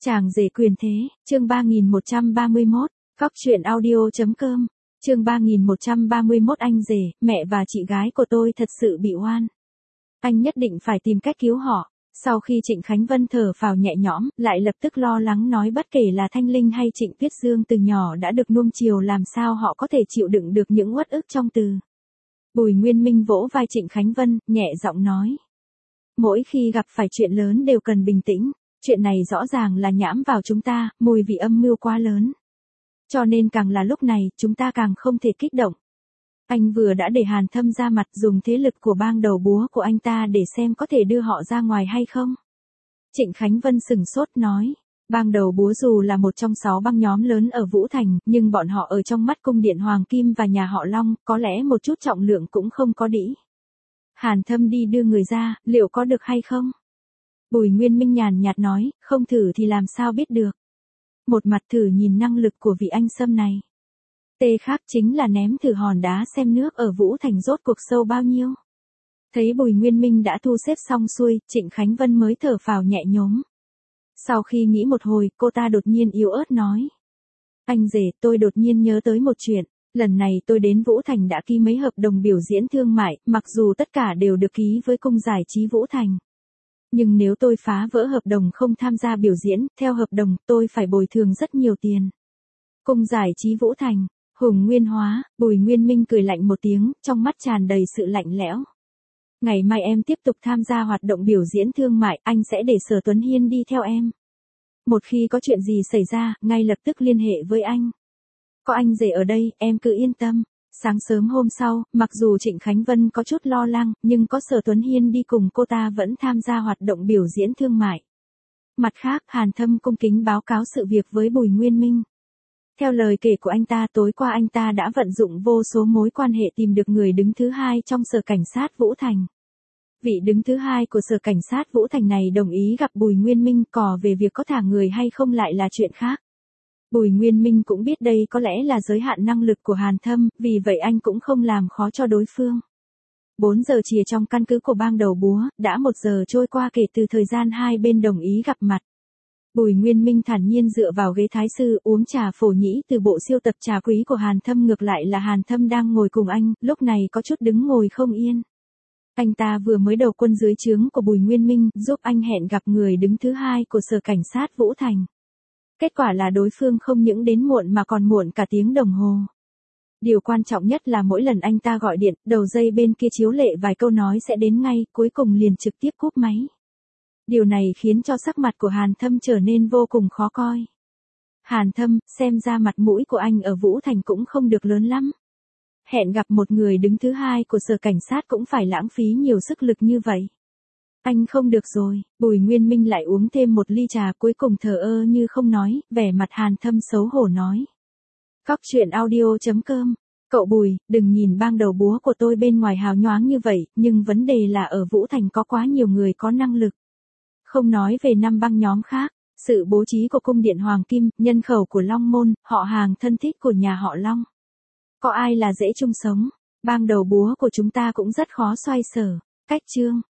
Chàng rể quyền thế, chương 3131, Cóc truyện audio.com, chương 3131 anh rể, mẹ và chị gái của tôi thật sự bị oan. Anh nhất định phải tìm cách cứu họ. Sau khi Trịnh Khánh Vân thở phào nhẹ nhõm, lại lập tức lo lắng nói bất kể là Thanh Linh hay Trịnh Tuyết Dương từ nhỏ đã được nuông chiều làm sao họ có thể chịu đựng được những uất ức trong từ. Bùi Nguyên Minh vỗ vai Trịnh Khánh Vân, nhẹ giọng nói. Mỗi khi gặp phải chuyện lớn đều cần bình tĩnh, chuyện này rõ ràng là nhãm vào chúng ta, mùi vị âm mưu quá lớn. Cho nên càng là lúc này, chúng ta càng không thể kích động. Anh vừa đã để Hàn Thâm ra mặt dùng thế lực của bang đầu búa của anh ta để xem có thể đưa họ ra ngoài hay không. Trịnh Khánh Vân sừng sốt nói, bang đầu búa dù là một trong 6 bang nhóm lớn ở Vũ Thành, nhưng bọn họ ở trong mắt cung điện Hoàng Kim và nhà họ Long, có lẽ một chút trọng lượng cũng không có đĩ. Hàn Thâm đi đưa người ra, liệu có được hay không? Bùi Nguyên Minh nhàn nhạt nói, không thử thì làm sao biết được. Một mặt thử nhìn năng lực của vị anh Sâm này. Tê khác chính là ném thử hòn đá xem nước ở Vũ Thành rốt cuộc sâu bao nhiêu. Thấy Bùi Nguyên Minh đã thu xếp xong xuôi, Trịnh Khánh Vân mới thở phào nhẹ nhõm. Sau khi nghĩ một hồi, cô ta đột nhiên yếu ớt nói. Anh rể, tôi đột nhiên nhớ tới một chuyện. Lần này tôi đến Vũ Thành đã ký mấy hợp đồng biểu diễn thương mại, mặc dù tất cả đều được ký với cung giải trí Vũ Thành. Nhưng nếu tôi phá vỡ hợp đồng không tham gia biểu diễn, theo hợp đồng, tôi phải bồi thường rất nhiều tiền. Cung giải trí Vũ Thành, Hùng Nguyên Hóa, Bùi Nguyên Minh cười lạnh một tiếng, trong mắt tràn đầy sự lạnh lẽo. Ngày mai em tiếp tục tham gia hoạt động biểu diễn thương mại, anh sẽ để Sở Tuấn Hiên đi theo em. Một khi có chuyện gì xảy ra, ngay lập tức liên hệ với anh. Có anh rể ở đây, em cứ yên tâm. Sáng sớm hôm sau, mặc dù Trịnh Khánh Vân có chút lo lắng, nhưng có Sở Tuấn Hiên đi cùng cô ta vẫn tham gia hoạt động biểu diễn thương mại. Mặt khác, Hàn Thâm cung kính báo cáo sự việc với Bùi Nguyên Minh. Theo lời kể của anh ta, tối qua anh ta đã vận dụng vô số mối quan hệ tìm được người đứng thứ hai trong Sở Cảnh sát Vũ Thành. Vị đứng thứ hai của Sở Cảnh sát Vũ Thành này đồng ý gặp Bùi Nguyên Minh, cò về việc có thả người hay không lại là chuyện khác. Bùi Nguyên Minh cũng biết đây có lẽ là giới hạn năng lực của Hàn Thâm, vì vậy anh cũng không làm khó cho đối phương. 4 giờ chiều trong căn cứ của bang đầu búa, đã 1 giờ trôi qua kể từ thời gian hai bên đồng ý gặp mặt. Bùi Nguyên Minh thản nhiên dựa vào ghế thái sư uống trà phổ nhĩ từ bộ siêu tập trà quý của Hàn Thâm, ngược lại là Hàn Thâm đang ngồi cùng anh, lúc này có chút đứng ngồi không yên. Anh ta vừa mới đầu quân dưới trướng của Bùi Nguyên Minh, giúp anh hẹn gặp người đứng thứ hai của Sở Cảnh sát Vũ Thành. Kết quả là đối phương không những đến muộn mà còn muộn cả tiếng đồng hồ. Điều quan trọng nhất là mỗi lần anh ta gọi điện, đầu dây bên kia chiếu lệ vài câu nói sẽ đến ngay, cuối cùng liền trực tiếp cúp máy. Điều này khiến cho sắc mặt của Hàn Thâm trở nên vô cùng khó coi. Hàn Thâm, xem ra mặt mũi của anh ở Vũ Thành cũng không được lớn lắm. Hẹn gặp một người đứng thứ hai của Sở Cảnh sát cũng phải lãng phí nhiều sức lực như vậy. Anh không được rồi, Bùi Nguyên Minh lại uống thêm một ly trà, cuối cùng thờ ơ như không nói, vẻ mặt Hàn Thâm xấu hổ nói. Cóc truyện audio.com, cậu Bùi, đừng nhìn bang đầu búa của tôi bên ngoài hào nhoáng như vậy, nhưng vấn đề là ở Vũ Thành có quá nhiều người có năng lực. Không nói về 5 bang nhóm khác, sự bố trí của cung điện Hoàng Kim, nhân khẩu của Long Môn, họ hàng thân thích của nhà họ Long. Có ai là dễ chung sống, bang đầu búa của chúng ta cũng rất khó xoay sở. Cách chương